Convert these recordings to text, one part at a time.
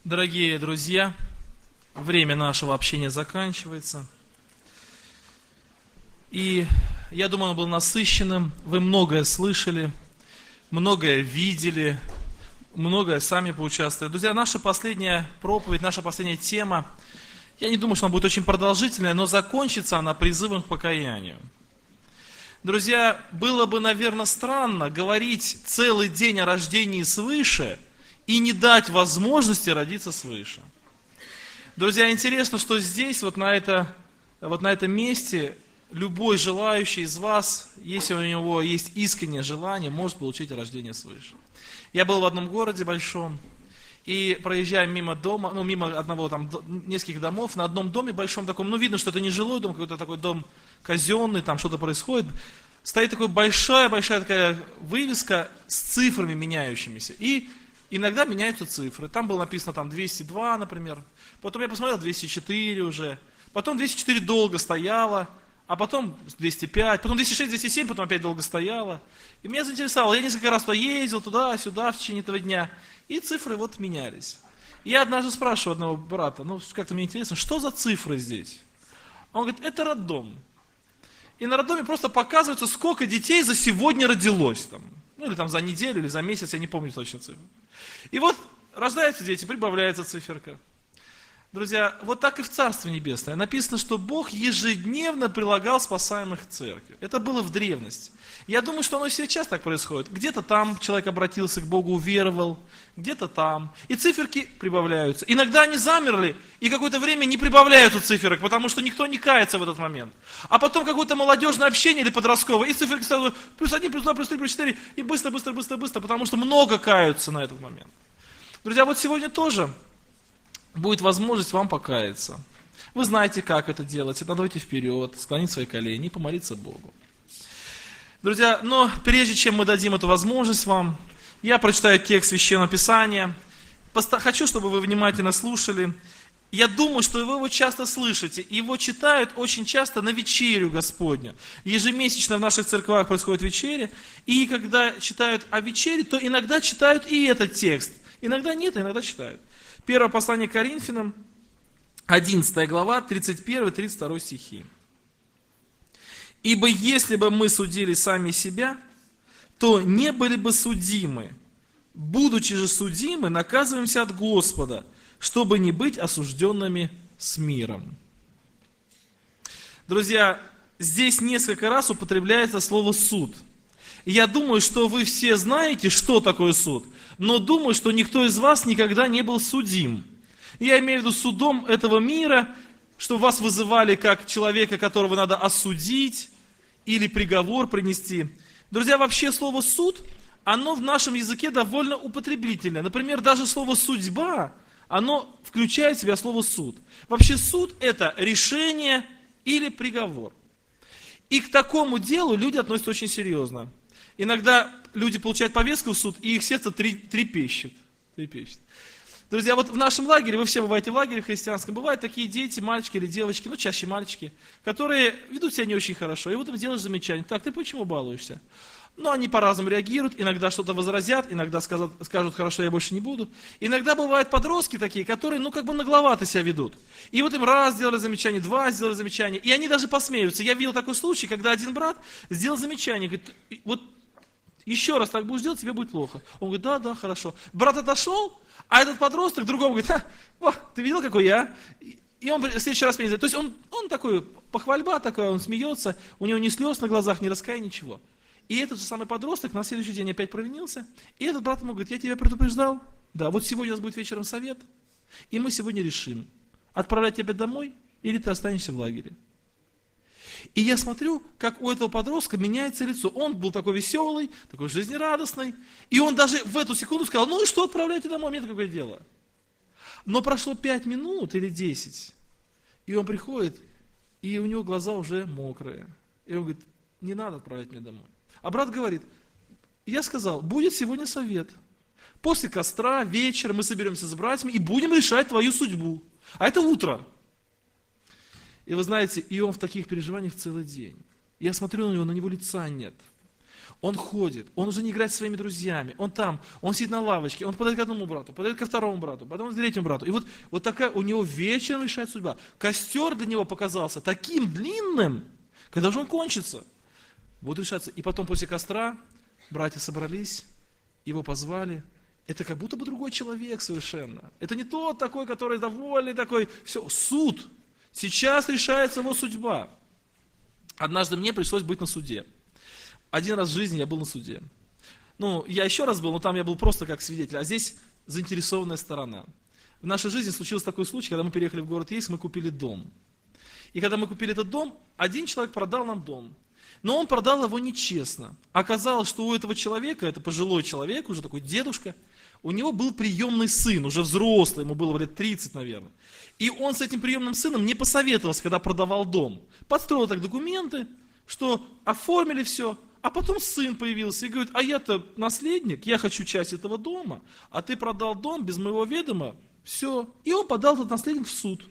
Дорогие друзья, время нашего общения заканчивается. И я думаю, оно было насыщенным. Вы многое слышали, многое видели, многое сами поучаствовали. Друзья, наша последняя проповедь, наша последняя тема, я не думаю, что она будет очень продолжительная, но закончится она призывом к покаянию. Друзья, было бы, наверное, странно говорить целый день о рождении свыше и не дать возможности родиться свыше. Друзья, интересно, что здесь, вот на этом месте, любой желающий из вас, если у него есть искреннее желание, может получить рождение свыше. Я был в одном городе большом, и проезжая мимо дома, мимо одного там, нескольких домов, на одном доме большом таком, видно, что это не жилой дом, какой-то такой дом казенный, там что-то происходит, стоит такая большая такая вывеска с цифрами меняющимися. И иногда меняются цифры. Там было написано 202, например. Потом я посмотрел 204 уже. Потом 204 долго стояло. А потом 205. Потом 206, 207, потом опять долго стояло. И меня заинтересовало. Я несколько раз туда ездил, туда-сюда в течение этого дня. И цифры вот менялись. И я однажды спрашиваю одного брата, как-то мне интересно, что за цифры здесь? Он говорит, это роддом. И на роддоме просто показывается, сколько детей за сегодня родилось. Или за неделю, или за месяц, я не помню точно цифру. И вот рождаются дети, прибавляется циферка. Друзья, вот так и в Царстве Небесное. Написано, что Бог ежедневно прилагал спасаемых к церкви. Это было в древности. Я думаю, что оно и сейчас так происходит. Где-то там человек обратился к Богу, уверовал, где-то там. И циферки прибавляются. Иногда они замерли, и какое-то время не прибавляются циферок, потому что никто не кается в этот момент. А потом какое-то молодежное общение или подростковое, и циферки сразу +1, +2, +3, +4, и быстро, потому что много каются на этот момент. Друзья, вот сегодня тоже будет возможность вам покаяться. Вы знаете, как это делать. Надо выйти вперед, склонить свои колени и помолиться Богу. Друзья, но прежде чем мы дадим эту возможность вам, я прочитаю текст Священного Писания. Хочу, чтобы вы внимательно слушали. Я думаю, что вы его часто слышите. Его читают очень часто на вечерю Господню. Ежемесячно в наших церквах происходит вечеря. И когда читают о вечере, то иногда читают и этот текст. Иногда нет, иногда читают. Первое послание к Коринфянам, 11 глава, 31-32 стихи. «Ибо если бы мы судили сами себя, то не были бы судимы. Будучи же судимы, наказываемся от Господа, чтобы не быть осужденными с миром». Друзья, здесь несколько раз употребляется слово «суд». И я думаю, что вы все знаете, что такое суд, но думаю, что никто из вас никогда не был судим. Я имею в виду судом этого мира, что вас вызывали как человека, которого надо осудить или приговор принести. Друзья, вообще слово «суд», оно в нашем языке довольно употребительное. Например, даже слово «судьба», оно включает в себя слово «суд». Вообще суд – это решение или приговор. И к такому делу люди относятся очень серьезно. Иногда люди получают повестку в суд, и их сердце трепещет. Друзья, вот в нашем лагере, вы все бываете в лагере христианском, бывают такие дети, мальчики или девочки, чаще мальчики, которые ведут себя не очень хорошо. И вот им делаешь замечание. Так, ты почему балуешься? Они по-разному реагируют, иногда что-то возразят, иногда скажут, хорошо, я больше не буду. Иногда бывают подростки такие, которые, нагловато себя ведут. И вот им раз сделали замечание, два сделали замечание, и они даже посмеются. Я видел такой случай, когда один брат сделал замечание, говорит, вот еще раз так будешь делать, тебе будет плохо. Он говорит, да, хорошо. Брат отошел, а этот подросток другому говорит, ты видел, какой я? И он в следующий раз меня. То есть он такой, похвальба такая, он смеется, у него ни слез на глазах, ни раскаяния, ничего. И этот же самый подросток на следующий день опять провинился, и этот брат ему говорит, я тебя предупреждал, да, вот сегодня у нас будет вечером совет, и мы сегодня решим, отправлять тебя домой, или ты останешься в лагере. И я смотрю, как у этого подростка меняется лицо. Он был такой веселый, такой жизнерадостный. И он даже в эту секунду сказал, и что, отправляйте домой, мне какое дело. Но прошло 5 минут или 10, и он приходит, и у него глаза уже мокрые. И он говорит, не надо отправлять меня домой. А брат говорит, я сказал, будет сегодня совет. После костра, вечером мы соберемся с братьями и будем решать твою судьбу. А это утро. И вы знаете, и он в таких переживаниях целый день. Я смотрю на него лица нет. Он ходит, он уже не играет со своими друзьями, он там, он сидит на лавочке, он подает к одному брату, подает ко второму брату, потом к третьему брату. И вот такая у него вечером решает судьба. Костер для него показался таким длинным, когда же он кончится. Вот решаться. И потом после костра братья собрались, его позвали. Это как будто бы другой человек совершенно. Это не тот такой, который довольный, такой, все, суд. Сейчас решается его судьба. Однажды мне пришлось быть на суде. Один раз в жизни я был на суде. Я еще раз был, но там я был просто как свидетель, а здесь заинтересованная сторона. В нашей жизни случился такой случай, когда мы переехали в город Ейск, мы купили дом. И когда мы купили этот дом, один человек продал нам дом. Но он продал его нечестно. Оказалось, что у этого человека, это пожилой человек, уже такой дедушка, у него был приемный сын, уже взрослый, ему было лет 30, наверное. И он с этим приемным сыном не посоветовался, когда продавал дом. Подстроил так документы, что оформили все, а потом сын появился и говорит, а я-то наследник, я хочу часть этого дома, а ты продал дом без моего ведома, все. И он подал этот наследник в суд.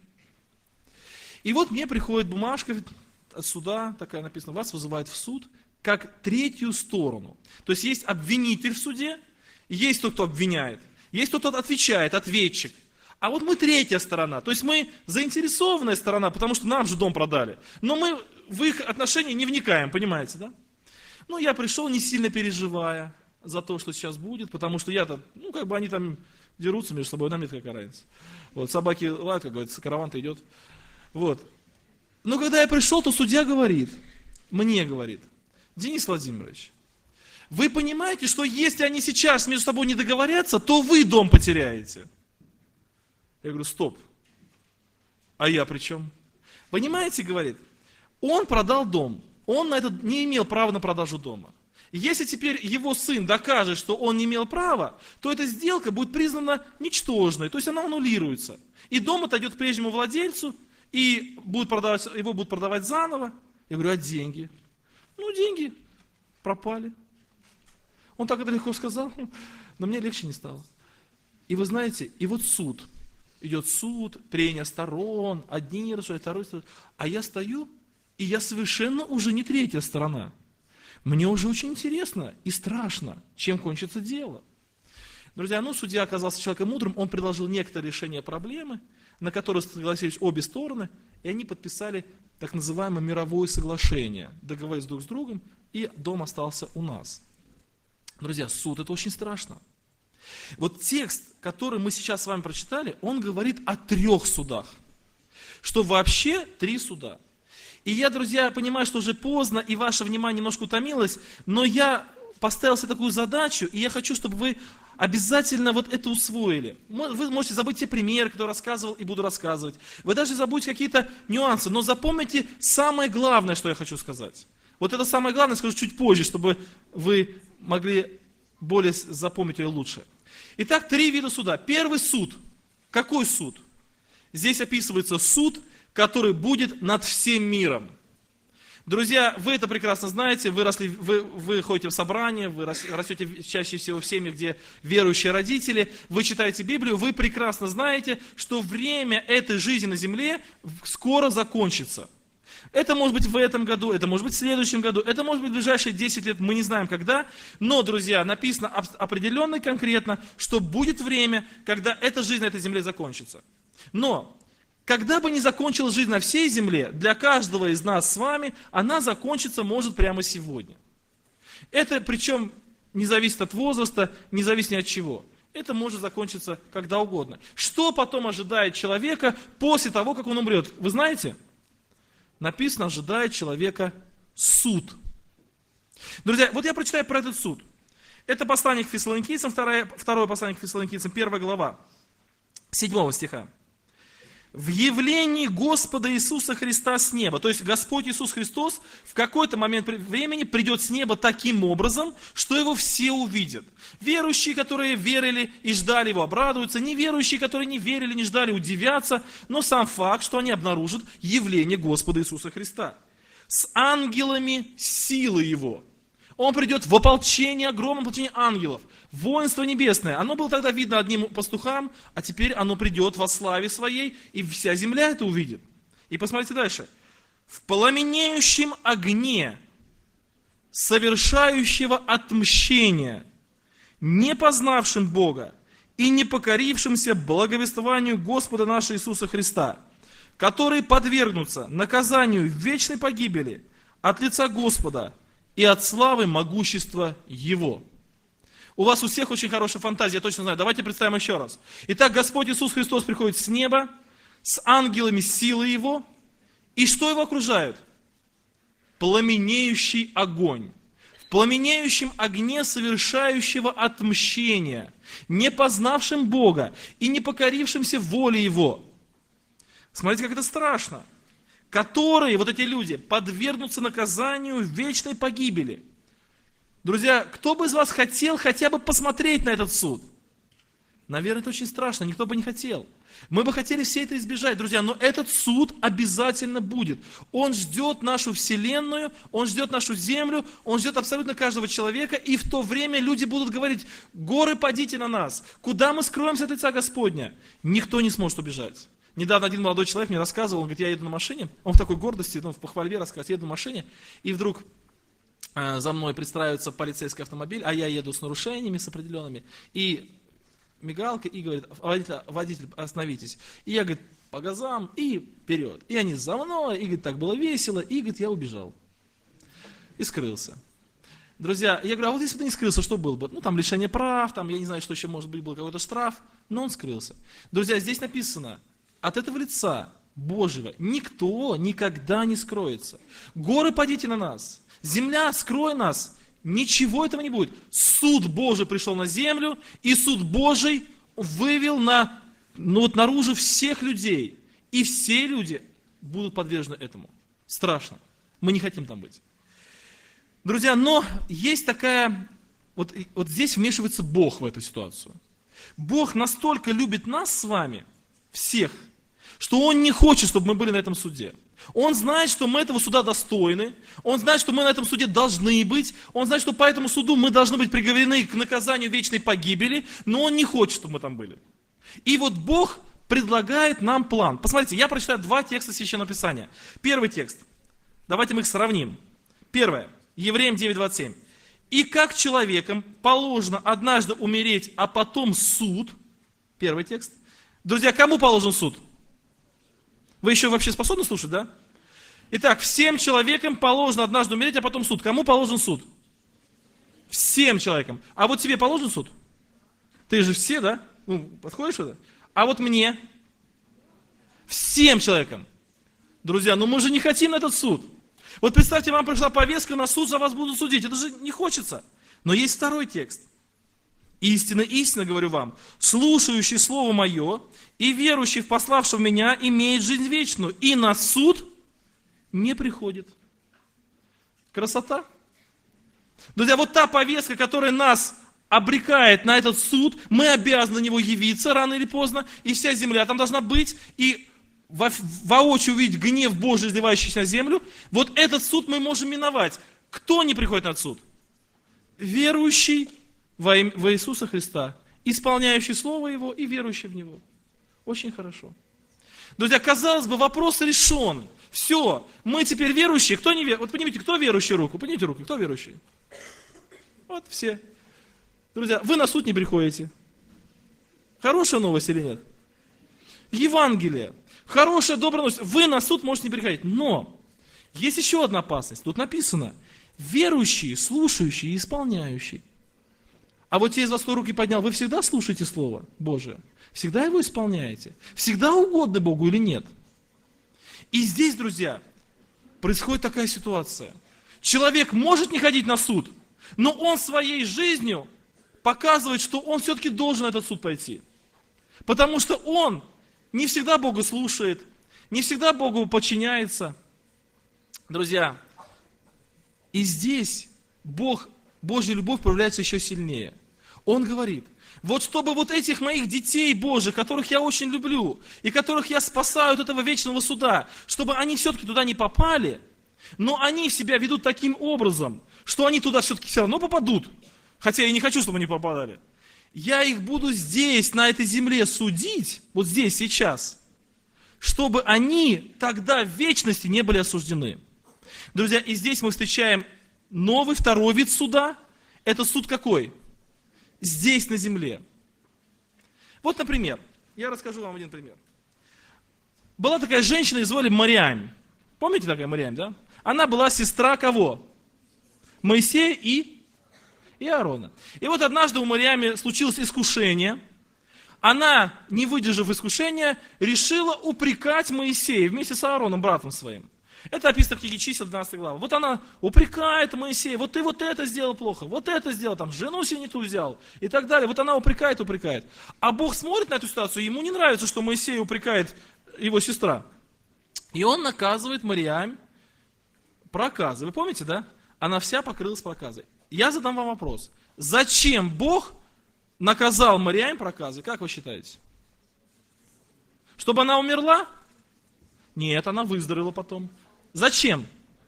И вот мне приходит бумажка от суда, такая написана, вас вызывают в суд, как третью сторону. То есть обвинитель в суде, есть тот, кто обвиняет, есть тот, кто отвечает, ответчик. А вот мы третья сторона, то есть мы заинтересованная сторона, потому что нам же дом продали. Но мы в их отношения не вникаем, понимаете, да? Я пришел, не сильно переживая за то, что сейчас будет, потому что я-то, они там дерутся между собой, нам нет какая разница. Вот, собаки лают, как говорится, караван-то идет. Вот. Но когда я пришел, то судья мне говорит, Денис Владимирович, вы понимаете, что если они сейчас между собой не договорятся, то вы дом потеряете? Я говорю, стоп. А я при чем? Понимаете, говорит, он продал дом, он на это не имел права на продажу дома. Если теперь его сын докажет, что он не имел права, то эта сделка будет признана ничтожной, то есть она аннулируется. И дом отойдет к прежнему владельцу, и его будут продавать заново. Я говорю, а деньги? Деньги пропали. Он так это легко сказал, но мне легче не стало. И вы знаете, и вот суд. Идет суд, прения сторон, одни решают, второй. А я стою, и я совершенно уже не третья сторона. Мне уже очень интересно и страшно, чем кончится дело. Друзья, судья оказался человеком мудрым, он предложил некоторые решения проблемы, на которые согласились обе стороны, и они подписали так называемое мировое соглашение, договорились друг с другом, и дом остался у нас. Друзья, суд – это очень страшно. Вот текст, который мы сейчас с вами прочитали, он говорит о 3 судах, что вообще 3 суда. И я, друзья, понимаю, что уже поздно, и ваше внимание немножко утомилось, но я поставил себе такую задачу, и я хочу, чтобы вы обязательно вот это усвоили. Вы можете забыть те примеры, которые рассказывал и буду рассказывать. Вы даже забудете какие-то нюансы, но запомните самое главное, что я хочу сказать. Вот это самое главное скажу чуть позже, чтобы вы могли более запомнить ее лучше. Итак, 3 вида суда. Первый суд. Какой суд? Здесь описывается суд, который будет над всем миром. Друзья, вы это прекрасно знаете, вы ходите в собрания, вы растете чаще всего в семьях, где верующие родители, вы читаете Библию, вы прекрасно знаете, что время этой жизни на земле скоро закончится. Это может быть в этом году, это может быть в следующем году, это может быть в ближайшие 10 лет, мы не знаем когда. Но, друзья, написано определенно и конкретно, что будет время, когда эта жизнь на этой земле закончится. Но, когда бы ни закончилась жизнь на всей земле, для каждого из нас с вами, она закончится может прямо сегодня. Это причем не зависит от возраста, не зависит ни от чего. Это может закончиться когда угодно. Что потом ожидает человека после того, как он умрет? Вы знаете? Написано, ожидает человека суд. Друзья, вот я прочитаю про этот суд. Это послание к Фессалоникийцам, второе послание к Фессалоникийцам, 1 глава, 7 стиха. В явлении Господа Иисуса Христа с неба, то есть Господь Иисус Христос в какой-то момент времени придет с неба таким образом, что его все увидят. Верующие, которые верили и ждали его, обрадуются, неверующие, которые не верили, не ждали, удивятся, но сам факт, что они обнаружат явление Господа Иисуса Христа. С ангелами силы его. Он придет в ополчение, огромное ополчение ангелов. Воинство небесное, оно было тогда видно одним пастухам, а теперь оно придет во славе своей, и вся земля это увидит. И посмотрите дальше. В пламенеющем огне совершающего отмщение, не познавшим Бога и не покорившимся благовествованию Господа нашего Иисуса Христа, которые подвергнутся наказанию вечной погибели от лица Господа и от славы могущества Его». У вас у всех очень хорошая фантазия, я точно знаю. Давайте представим еще раз. Итак, Господь Иисус Христос приходит с неба, с ангелами силы Его, и что Его окружает? Пламенеющий огонь. В пламенеющем огне совершающего отмщения, не познавшим Бога и не покорившимся воле Его. Смотрите, как это страшно. Которые, вот эти люди, подвергнутся наказанию вечной погибели. Друзья, кто бы из вас хотел хотя бы посмотреть на этот суд? Наверное, это очень страшно, никто бы не хотел. Мы бы хотели все это избежать, друзья, но этот суд обязательно будет. Он ждет нашу вселенную, он ждет нашу землю, он ждет абсолютно каждого человека, и в то время люди будут говорить: горы, падите на нас, куда мы скроемся от лица Господня? Никто не сможет убежать. Недавно один молодой человек мне рассказывал, он говорит: я еду на машине, он в такой гордости, в похвальбе рассказывает: еду на машине, и вдруг за мной пристраивается полицейский автомобиль, а я еду с нарушениями, с определенными, и мигалка, и говорит: водитель, остановитесь. И я, говорит, по газам, и вперед. И они за мной, и, говорит, так было весело, и, говорит, я убежал. И скрылся. Друзья, я говорю: а вот если бы ты не скрылся, что было бы? Ну, там лишение прав, там, я не знаю, что еще может быть, был какой-то штраф, но он скрылся. Друзья, здесь написано: от этого лица Божьего никто никогда не скроется. Горы, падите на нас. Земля, скрой нас. Ничего этого не будет. Суд Божий пришел на землю, и суд Божий вывел наружу всех людей. И все люди будут подвержены этому. Страшно. Мы не хотим там быть. Друзья, но есть такая... Вот здесь вмешивается Бог в эту ситуацию. Бог настолько любит нас с вами, всех, что Он не хочет, чтобы мы были на этом суде. Он знает, что мы этого суда достойны. Он знает, что мы на этом суде должны быть. Он знает, что по этому суду мы должны быть приговорены к наказанию вечной погибели. Но Он не хочет, чтобы мы там были. И вот Бог предлагает нам план. Посмотрите, я прочитаю два текста Священного Писания. Первый текст. Давайте мы их сравним. Первое. Евреям 9:27. «И как человекам положено однажды умереть, а потом суд». Первый текст. Друзья, кому положен суд? Вы еще вообще способны слушать, да? Итак, всем человекам положено однажды умереть, а потом суд. Кому положен суд? Всем человекам. А вот тебе положен суд? Ты же все, да? Подходишь сюда? А вот мне? Всем человекам. Друзья, мы же не хотим на этот суд. Вот представьте, вам пришла повестка, на суд за вас будут судить. Это же не хочется. Но есть второй текст. «Истинно, истинно говорю вам, слушающий Слово Мое и верующий в пославшего Меня имеет жизнь вечную, и на суд не приходит». Красота? Друзья, вот та повестка, которая нас обрекает на этот суд, мы обязаны на него явиться рано или поздно, и вся земля там должна быть, и воочию увидеть гнев Божий, изливающийся на землю. Вот этот суд мы можем миновать. Кто не приходит на этот суд? Верующий во Иисуса Христа, исполняющий Слово Его и верующий в Него. Очень хорошо. Друзья, казалось бы, вопрос решен. Все, мы теперь верующие. Кто не верующий? Вот поднимите, кто верующий руку? Поднимите руку, кто верующий? Вот все. Друзья, вы на суд не приходите. Хорошая новость или нет? Евангелие. Хорошая, добрая новость. Вы на суд можете не приходить. Но есть еще одна опасность. Тут написано: верующие, слушающие и исполняющие. А вот те из вас, кто руки поднял, вы всегда слушаете Слово Божие? Всегда его исполняете? Всегда угодны Богу или нет? И здесь, друзья, происходит такая ситуация. Человек может не ходить на суд, но он своей жизнью показывает, что он все-таки должен на этот суд пойти. Потому что он не всегда Бога слушает, не всегда Богу подчиняется. Друзья, и здесь Божья любовь проявляется еще сильнее. Он говорит: вот чтобы вот этих моих детей Божьих, которых я очень люблю, и которых я спасаю от этого вечного суда, чтобы они все-таки туда не попали, но они себя ведут таким образом, что они туда все-таки все равно попадут, хотя я не хочу, чтобы они попадали. Я их буду здесь, на этой земле судить, вот здесь, сейчас, чтобы они тогда в вечности не были осуждены. Друзья, и здесь мы встречаем новый, второй вид суда. Это суд какой? Здесь, на земле. Вот, например, я расскажу вам один пример. Была такая женщина, ее звали Мариам. Помните такая Мариам, да? Она была сестра кого? Моисея и Аарона. И вот однажды у Мариамы случилось искушение. Она, не выдержав искушения, решила упрекать Моисея вместе с Аароном, братом своим. Это описано в книге Чисел, 12 глава. Вот она упрекает Моисея, вот ты вот это сделал плохо, вот это сделал, там, жену себе не ту взял и так далее. Вот она упрекает. А Бог смотрит на эту ситуацию, ему не нравится, что Моисей упрекает его сестра. И он наказывает Мариам проказы. Вы помните, да? Она вся покрылась проказой. Я задам вам вопрос. Зачем Бог наказал Мариам проказой? Как вы считаете? Чтобы она умерла? Нет, она выздоровела потом. Зачем?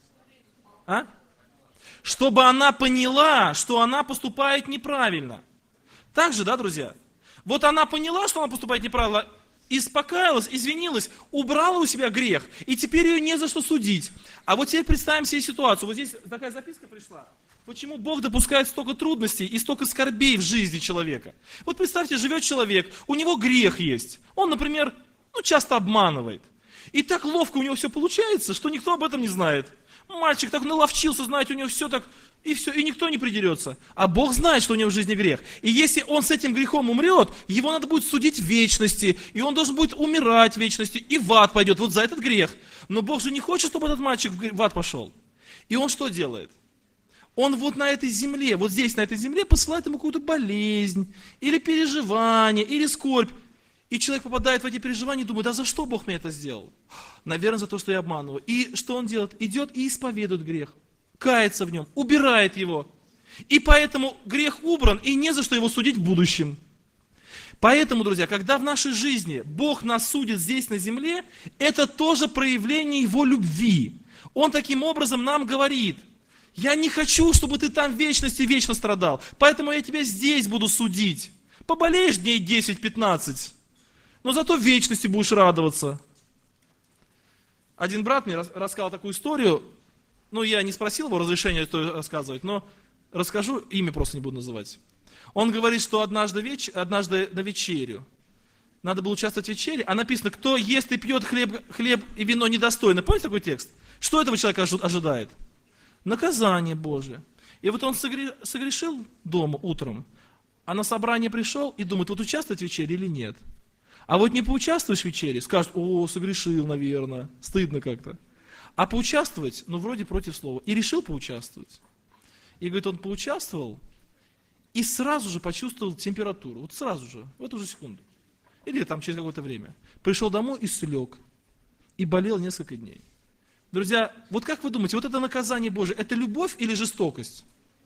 А? Чтобы она поняла, что она поступает неправильно. Так же, да, друзья? Вот она поняла, что она поступает неправильно, испокаялась, извинилась, убрала у себя грех, и теперь ее не за что судить. А вот теперь представим себе ситуацию. Вот здесь такая записка пришла. Почему Бог допускает столько трудностей и столько скорбей в жизни человека? Вот представьте, живет человек, у него грех есть. Он, например, часто обманывает. И так ловко у него все получается, что никто об этом не знает. Мальчик так наловчился, знаете, у него все так, и никто не придерется. А Бог знает, что у него в жизни грех. И если он с этим грехом умрет, его надо будет судить в вечности, и он должен будет умирать в вечности, и в ад пойдет вот за этот грех. Но Бог же не хочет, чтобы этот мальчик в ад пошел. И он что делает? Он вот на этой земле, вот здесь на этой земле посылает ему какую-то болезнь, или переживание, или скорбь. И человек попадает в эти переживания и думает, за что Бог мне это сделал? Наверное, за то, что я обманываю. И что он делает? Идет и исповедует грех, кается в нем, убирает его. И поэтому грех убран, и не за что его судить в будущем. Поэтому, друзья, когда в нашей жизни Бог нас судит здесь на земле, это тоже проявление Его любви. Он таким образом нам говорит, я не хочу, чтобы ты там в вечности вечно страдал, поэтому я тебя здесь буду судить. Поболеешь дней 10-15, но зато в вечности будешь радоваться. Один брат мне рассказал такую историю, я не спросил его разрешения это рассказывать, но расскажу, имя просто не буду называть. Он говорит, что однажды на вечерю, надо было участвовать в вечере, а написано, кто ест и пьет хлеб и вино недостойно. Помните такой текст? Что этого человека ожидает? Наказание Божие. И вот он согрешил дома утром, а на собрание пришел и думает, вот участвовать в вечере или нет. А вот не поучаствуешь в вечере, скажешь, согрешил, наверное, стыдно как-то. А поучаствовать, вроде против слова. И решил поучаствовать. И говорит, он поучаствовал и сразу же почувствовал температуру. Вот сразу же, в эту же секунду. Или там через какое-то время. Пришел домой и слег. И болел несколько дней. Друзья, вот как вы думаете, вот это наказание Божие, это любовь или жестокость?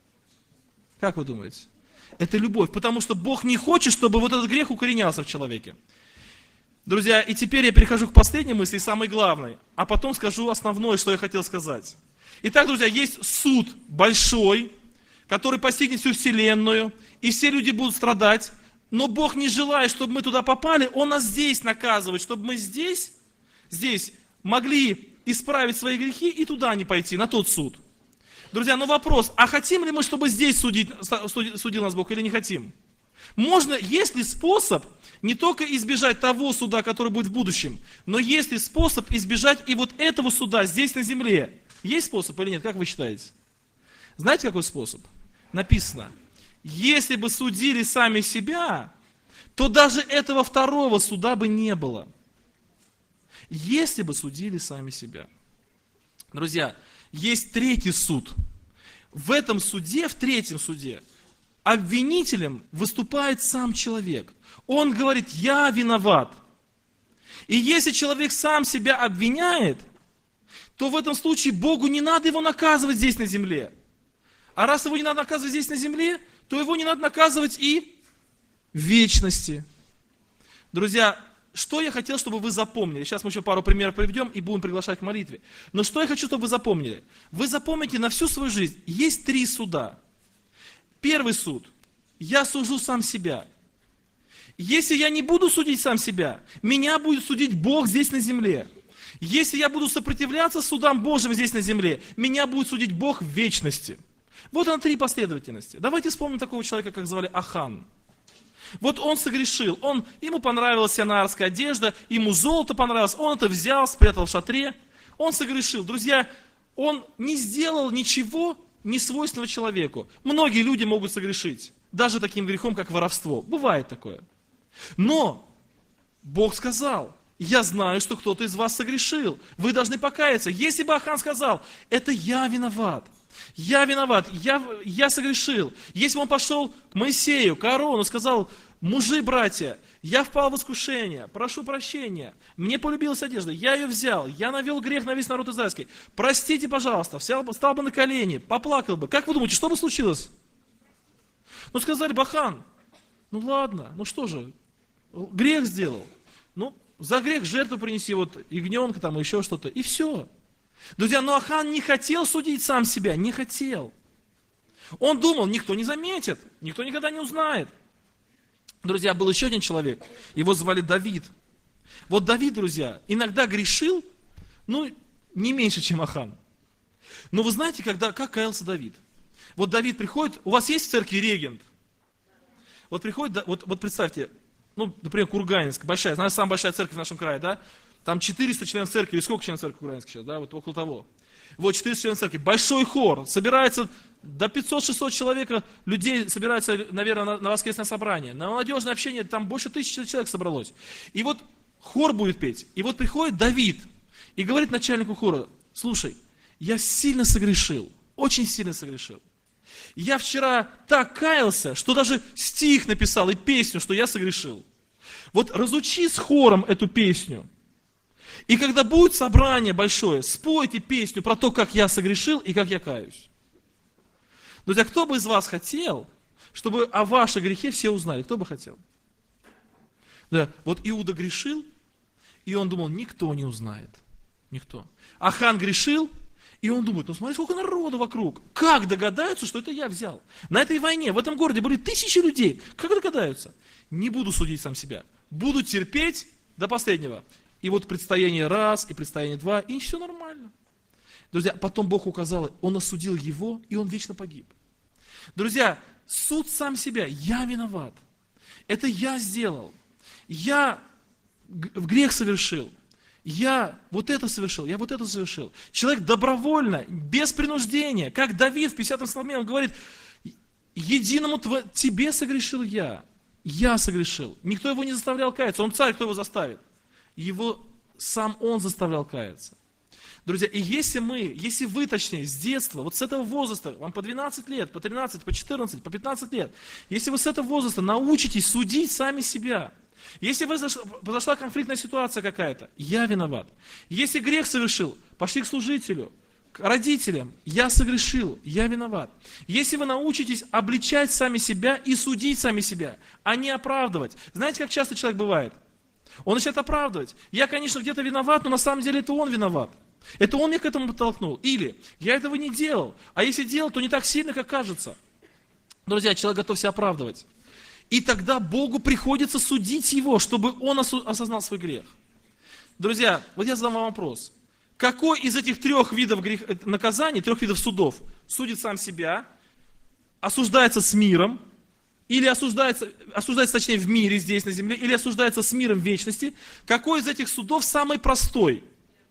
Как вы думаете? Это любовь, потому что Бог не хочет, чтобы вот этот грех укоренялся в человеке. Друзья, и теперь я перехожу к последней мысли, самой главной, а потом скажу основное, что я хотел сказать. Итак, друзья, есть суд большой, который постигнет всю вселенную, и все люди будут страдать, но Бог не желает, чтобы мы туда попали, Он нас здесь наказывает, чтобы мы здесь могли исправить свои грехи и туда не пойти, на тот суд. Друзья, вопрос, а хотим ли мы, чтобы здесь судил нас Бог или не хотим? Есть ли способ не только избежать того суда, который будет в будущем, но есть ли способ избежать и вот этого суда здесь на земле? Есть способ или нет? Как вы считаете? Знаете, какой способ? Написано, если бы судили сами себя, то даже этого второго суда бы не было. Если бы судили сами себя. Друзья, есть третий суд. В этом суде, в третьем суде, обвинителем выступает сам человек. Он говорит, я виноват. И если человек сам себя обвиняет, то в этом случае Богу не надо его наказывать здесь на земле. А раз его не надо наказывать здесь на земле, то его не надо наказывать и в вечности. Друзья, что я хотел, чтобы вы запомнили? Сейчас мы еще пару примеров приведем и будем приглашать к молитве. Но что я хочу, чтобы вы запомнили? Вы запомните на всю свою жизнь. Есть 3 суда. Первый суд. Я сужу сам себя. Если я не буду судить сам себя, меня будет судить Бог здесь на земле. Если я буду сопротивляться судам Божьим здесь на земле, меня будет судить Бог в вечности. Вот она 3 последовательности. Давайте вспомним такого человека, как звали Ахан. Вот он согрешил, ему понравилась сионарская одежда, ему золото понравилось, он это взял, спрятал в шатре, он согрешил. Друзья, он не сделал ничего несвойственного человеку. Многие люди могут согрешить, даже таким грехом, как воровство. Бывает такое. Но Бог сказал: я знаю, что кто-то из вас согрешил, вы должны покаяться. Если бы Ахан сказал: это я виноват, я согрешил. Если бы он пошел к Моисею, к Аарону, сказал: мужи, братья, я впал в искушение, прошу прощения, мне полюбилась одежда, я ее взял, я навел грех на весь народ израильский, простите, пожалуйста, встал бы на колени, поплакал бы. Как вы думаете, что бы случилось? Ну, сказали бы: Ахан, ну ладно, ну что же, грех сделал, ну, за грех жертву принеси, вот ягненка там, еще что-то, и все. Друзья, но Ахан не хотел судить сам себя, не хотел. Он думал, никто не заметит, никто никогда не узнает. Друзья, был еще один человек, его звали Давид. Вот Давид, друзья, иногда грешил, ну, не меньше, чем Ахан. Но вы знаете, как каялся Давид? Вот Давид приходит, у вас есть в церкви регент? Вот приходит, вот представьте, ну, например, Курганинск, большая, знаешь, самая большая церковь в нашем крае, да? Там 400 членов церкви, или сколько членов церкви Курганинска сейчас, да, вот около того. Вот 400 членов церкви, большой хор, собирается до 500-600 человек, людей собирается, наверное, на воскресное собрание. На молодежное общение там больше 1000 человек собралось. И вот хор будет петь. И вот приходит Давид и говорит начальнику хора: слушай, я сильно согрешил, очень сильно согрешил. Я вчера так каялся, что даже стих написал и песню, что я согрешил. Вот разучи с хором эту песню. И когда будет собрание большое, спойте песню про то, как я согрешил и как я каюсь. Друзья, кто бы из вас хотел, чтобы о вашей грехе все узнали? Кто бы хотел? Да, вот Иуда грешил, и он думал, никто не узнает. Никто. Ахан грешил, и он думает: ну смотри, сколько народу вокруг. Как догадаются, что это я взял? На этой войне, в этом городе были 1000 людей. Как догадаются? Не буду судить сам себя. Буду терпеть до последнего. И вот предстояние раз, и предстояние два, и все нормально. Друзья, потом Бог указал, Он осудил его, и он вечно погиб. Друзья, суд сам себя. Я виноват. Это я сделал. Я в грех совершил. Я вот это совершил, я вот это совершил. Человек добровольно, без принуждения, как Давид в 50-м псалме, он говорит: единому тебе согрешил я согрешил. Никто его не заставлял каяться, он царь, кто его заставит? Сам он заставлял каяться. Друзья, и если вы, точнее, с детства, вот с этого возраста, вам по 12 лет, по 13, по 14, по 15 лет, если вы с этого возраста научитесь судить сами себя, если произошла конфликтная ситуация какая-то, я виноват. Если грех совершил, пошли к служителю, к родителям, я согрешил, я виноват. Если вы научитесь обличать сами себя и судить сами себя, а не оправдывать. Знаете, как часто человек бывает? Он начинает оправдывать. Я, конечно, где-то виноват, но на самом деле это он виноват. Это он меня к этому подтолкнул. Или я этого не делал, а если делал, то не так сильно, как кажется. Друзья, человек готов себя оправдывать. И тогда Богу приходится судить его, чтобы он осознал свой грех. Друзья, вот я задам вам вопрос. Какой из этих 3 видов наказаний, 3 видов судов, судит сам себя, осуждается с миром, или осуждается, точнее, в мире здесь, на земле, или осуждается с миром в вечности? Какой из этих судов самый простой?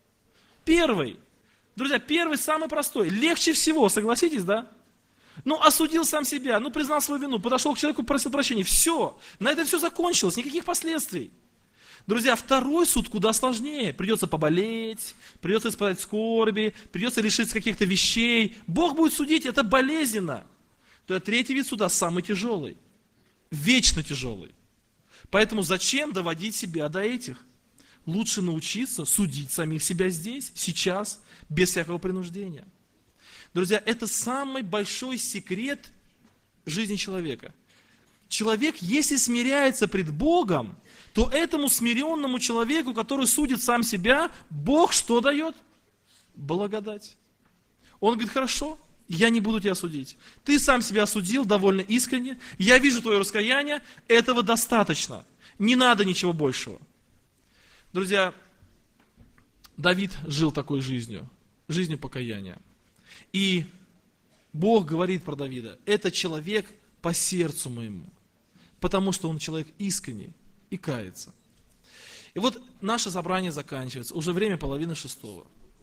Первый. Друзья, первый самый простой. Легче всего, согласитесь, да? Ну, осудил сам себя, ну, признал свою вину, подошел к человеку, просил прощения. Все. На этом все закончилось, никаких последствий. Друзья, второй суд куда сложнее. Придется поболеть, придется испытать скорби, придется лишиться каких-то вещей. Бог будет судить, это болезненно. То есть 3-й вид суда самый тяжелый. Вечно тяжелый. Поэтому зачем доводить себя до этих? Лучше научиться судить самих себя здесь, сейчас, без всякого принуждения. Друзья, это самый большой секрет жизни человека. Человек, если смиряется пред Богом, то этому смиренному человеку, который судит сам себя, Бог что дает? Благодать. Он говорит: хорошо, я не буду тебя судить. Ты сам себя осудил довольно искренне, я вижу твое раскаяние, этого достаточно. Не надо ничего большего. Друзья, Давид жил такой жизнью покаяния. И Бог говорит про Давида: это человек по сердцу моему, потому что он человек искренний и кается. И вот наше собрание заканчивается, уже время 5:30.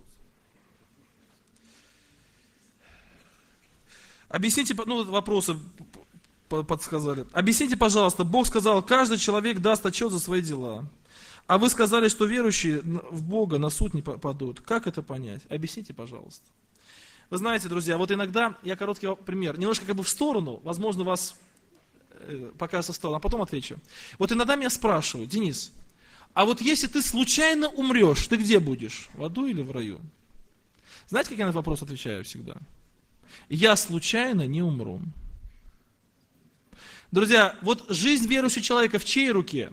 Объясните, вопросы подсказали. Объясните, пожалуйста, Бог сказал, каждый человек даст отчет за свои дела. А вы сказали, что верующие в Бога на суд не попадут. Как это понять? Объясните, пожалуйста. Вы знаете, друзья, вот иногда, я короткий пример, немножко как бы в сторону, возможно, вас пока со стороны, а потом отвечу. Вот иногда меня спрашивают: Денис, а вот если ты случайно умрешь, ты где будешь? В аду или в раю? Знаете, как я на этот вопрос отвечаю всегда? Я случайно не умру. Друзья, вот жизнь верующего человека в чьей руке?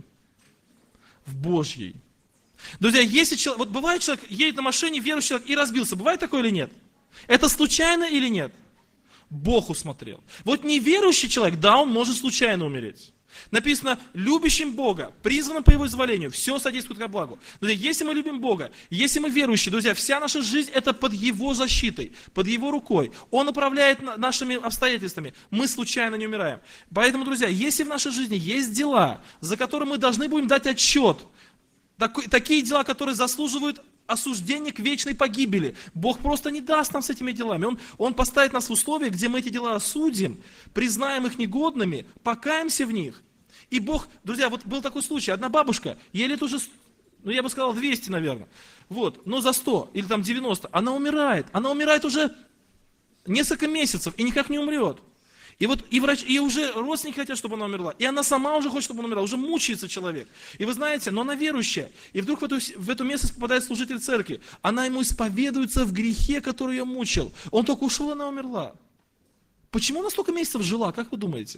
В Божьей. Друзья, если человек, вот бывает, человек едет на машине, верующий человек, и разбился, бывает такое или нет? Это случайно или нет? Бог усмотрел. Вот неверующий человек, да, он может случайно умереть. Написано: любящим Бога, призванным по Его изволению, все содействует ко благу. Друзья, если мы любим Бога, если мы верующие, друзья, вся наша жизнь это под Его защитой, под Его рукой. Он управляет нашими обстоятельствами. Мы случайно не умираем. Поэтому, друзья, если в нашей жизни есть дела, за которые мы должны будем дать отчет, такие дела, которые заслуживают осуждение к вечной погибели. Бог просто не даст нам с этими делами. Он поставит нас в условия, где мы эти дела осудим, признаем их негодными, покаемся в них. И Бог, друзья, вот был такой случай, одна бабушка, ей лет уже, я бы сказал, 200, наверное, вот, но за 100 или там 90, она умирает уже несколько месяцев и никак не умрет. И вот и врач, и уже родственники хотят, чтобы она умерла. И она сама уже хочет, чтобы она умерла. Уже мучается человек. И вы знаете, но она верующая. И вдруг в эту местность попадает служитель церкви. Она ему исповедуется в грехе, который ее мучил. Он только ушел, и она умерла. Почему она столько месяцев жила, как вы думаете?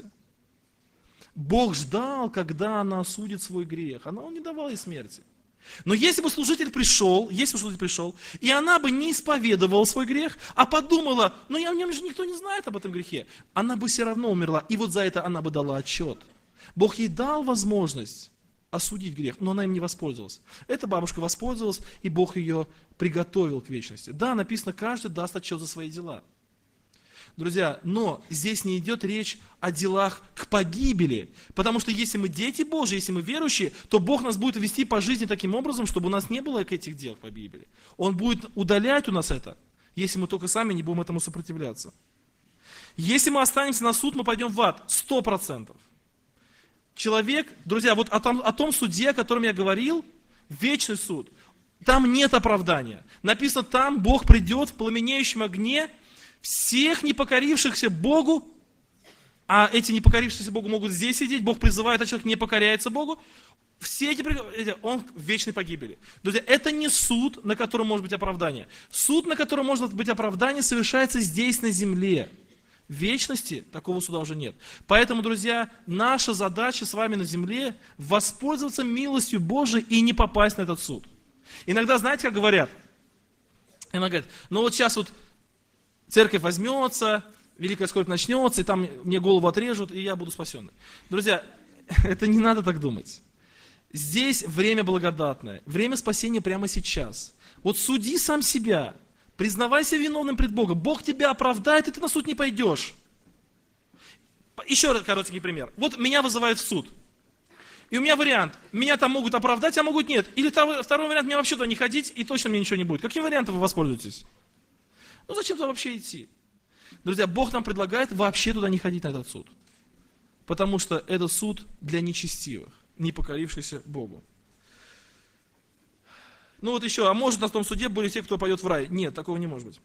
Бог ждал, когда она осудит свой грех. Он не давал ей смерти. Но если бы служитель пришел, и она бы не исповедовала свой грех, а подумала: о нем же никто не знает об этом грехе, она бы все равно умерла, и вот за это она бы дала отчет. Бог ей дал возможность осудить грех, но она им не воспользовалась. Эта бабушка воспользовалась, и Бог ее приготовил к вечности. Да, написано, каждый даст отчет за свои дела. Друзья, но здесь не идет речь о делах к погибели, потому что если мы дети Божьи, если мы верующие, то Бог нас будет вести по жизни таким образом, чтобы у нас не было этих дел к погибели. Он будет удалять у нас это, если мы только сами не будем этому сопротивляться. Если мы останемся на суд, мы пойдем в ад, 100%. Человек, друзья, вот о том суде, о котором я говорил, вечный суд, там нет оправдания. Написано, там Бог придет в пламенеющем огне, всех непокорившихся Богу, а эти непокорившиеся Богу могут здесь сидеть, Бог призывает, а человек не покоряется Богу, все он в вечной погибели. Друзья, это не суд, на котором может быть оправдание. Суд, на котором может быть оправдание, совершается здесь, на земле. В вечности такого суда уже нет. Поэтому, друзья, наша задача с вами на земле воспользоваться милостью Божией и не попасть на этот суд. Иногда, знаете, как говорят? Иногда говорят, вот сейчас вот церковь возьмется, великая скорбь начнется, и там мне голову отрежут, и я буду спасенный. Друзья, это не надо так думать. Здесь время благодатное, время спасения прямо сейчас. Вот суди сам себя, признавайся виновным пред Богом. Бог тебя оправдает, и ты на суд не пойдешь. Еще раз короткий пример. Вот меня вызывают в суд. И у меня вариант. Меня там могут оправдать, а могут нет. Или второй вариант, мне вообще туда не ходить, и точно мне ничего не будет. Каким вариантом вы воспользуетесь? Зачем туда вообще идти? Друзья, Бог нам предлагает вообще туда не ходить, на этот суд. Потому что это суд для нечестивых, не покорившихся Богу. Еще, а может на том суде были те, кто пойдет в рай? Нет, такого не может быть.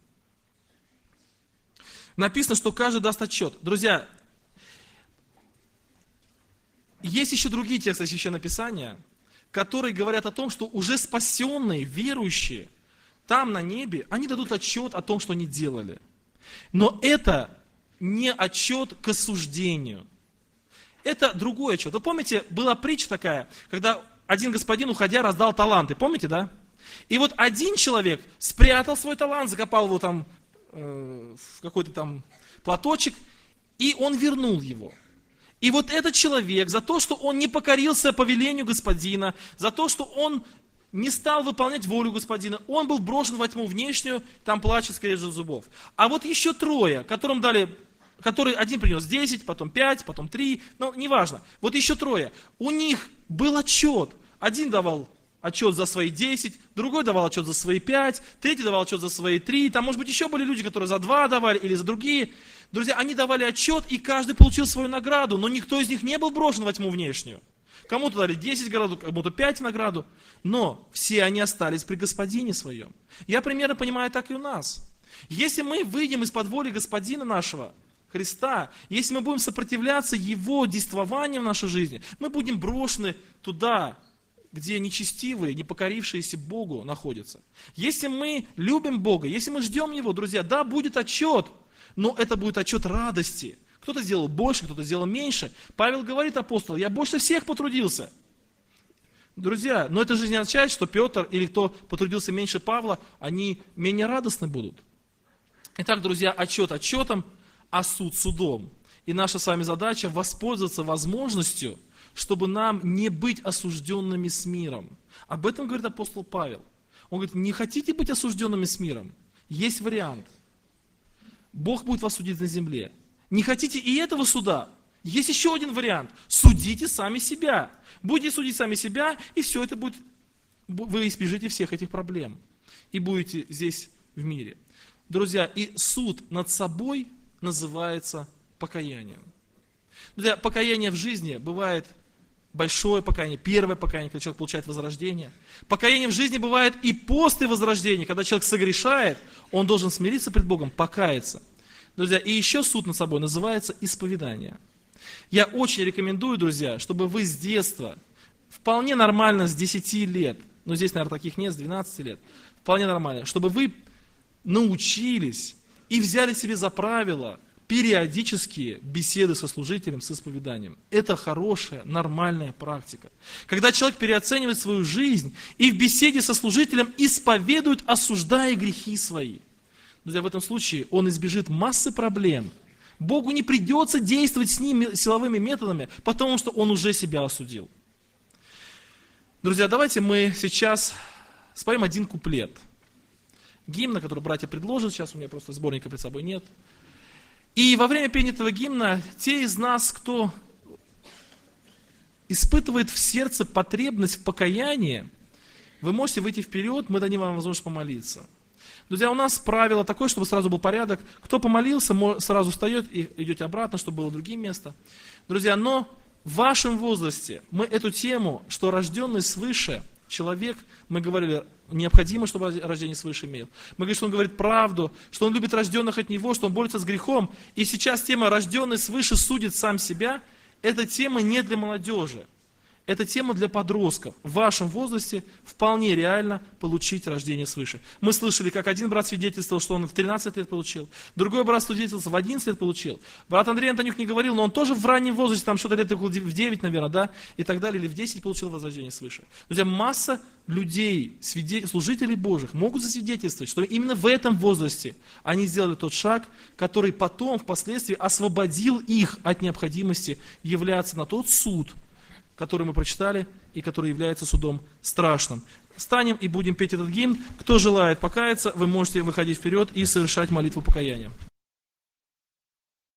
Написано, что каждый даст отчет. Друзья, есть еще другие тексты Священного Писания, которые говорят о том, что уже спасенные, верующие, там на небе, они дадут отчет о том, что они делали. Но это не отчет к осуждению. Это другой отчет. Вы помните, была притча такая, когда один господин, уходя, раздал таланты. Помните, да? И вот один человек спрятал свой талант, закопал его там в какой-то там платочек, и он вернул его. И вот этот человек за то, что он не покорился повелению господина, за то, что он не стал выполнять волю Господина, он был брошен во тьму внешнюю, там плачет скрежет зубов. А вот еще трое, которым дали, который один принес 10, потом 5, потом 3, ну, неважно. Вот еще трое. У них был отчет. Один давал отчет за свои 10, другой давал отчет за свои 5, третий давал отчет за свои 3, там, может быть, еще были люди, которые за 2 давали или за другие. Друзья, они давали отчет, и каждый получил свою награду, но никто из них не был брошен во тьму внешнюю. Кому-то дали 10 награду, кому-то 5 награду, но все они остались при Господине своем. Я примерно понимаю так и у нас. Если мы выйдем из-под воли Господина нашего, Христа, если мы будем сопротивляться Его действованию в нашей жизни, мы будем брошены туда, где нечестивые, не покорившиеся Богу находятся. Если мы любим Бога, если мы ждем Его, друзья, да, будет отчет, но это будет отчет радости. Кто-то сделал больше, кто-то сделал меньше. Павел говорит апостолу: я больше всех потрудился. Друзья, но это же не означает, что Петр или кто потрудился меньше Павла, они менее радостны будут. Итак, друзья, отчет отчетом, а суд судом. И наша с вами задача воспользоваться возможностью, чтобы нам не быть осужденными с миром. Об этом говорит апостол Павел. Он говорит: не хотите быть осужденными с миром? Есть вариант. Бог будет вас судить на земле. Не хотите и этого суда? Есть еще один вариант. Судите сами себя. Будете судить сами себя, и все это будет, вы избежите всех этих проблем. И будете здесь в мире. Друзья, и суд над собой называется покаянием. Друзья, покаяние в жизни бывает большое покаяние, первое покаяние, когда человек получает возрождение. Покаяние в жизни бывает и после возрождения, когда человек согрешает, он должен смириться пред Богом, покаяться. Друзья, и еще суд над собой называется исповедание. Я очень рекомендую, друзья, чтобы вы с детства, вполне нормально с 10 лет, но здесь, наверное, таких нет, с 12 лет, вполне нормально, чтобы вы научились и взяли себе за правило периодические беседы со служителем, с исповеданием. Это хорошая, нормальная практика. Когда человек переоценивает свою жизнь и в беседе со служителем исповедует, осуждая грехи свои. Друзья, в этом случае он избежит массы проблем. Богу не придется действовать с ним силовыми методами, потому что он уже себя осудил. Друзья, давайте мы сейчас споем один куплет гимна, который братья предложат. Сейчас у меня просто сборника перед собой нет. И во время пения этого гимна, те из нас, кто испытывает в сердце потребность в покаянии, вы можете выйти вперед, мы дадим вам возможность помолиться. Друзья, у нас правило такое, чтобы сразу был порядок. Кто помолился, сразу встает и идете обратно, чтобы было другие места. Друзья, но в вашем возрасте мы эту тему, что рожденный свыше человек, мы говорили, необходимо, чтобы рождение свыше имел. Мы говорим, что он говорит правду, что он любит рожденных от него, что он борется с грехом. И сейчас тема «рожденный свыше судит сам себя» – эта тема не для молодежи. Это тема для подростков. В вашем возрасте вполне реально получить рождение свыше. Мы слышали, как один брат свидетельствовал, что он в 13 лет получил, другой брат свидетельствовал, в 11 лет получил. Брат Андрей Антонюк не говорил, но он тоже в раннем возрасте, там что-то лет в 9, наверное, да, и так далее, или в 10 получил возрождение свыше. Друзья, масса людей, служителей Божьих могут засвидетельствовать, что именно в этом возрасте они сделали тот шаг, который потом, впоследствии, освободил их от необходимости являться на тот суд, который мы прочитали и который является судом страшным. Встанем и будем петь этот гимн. Кто желает покаяться, вы можете выходить вперед и совершать молитву покаяния.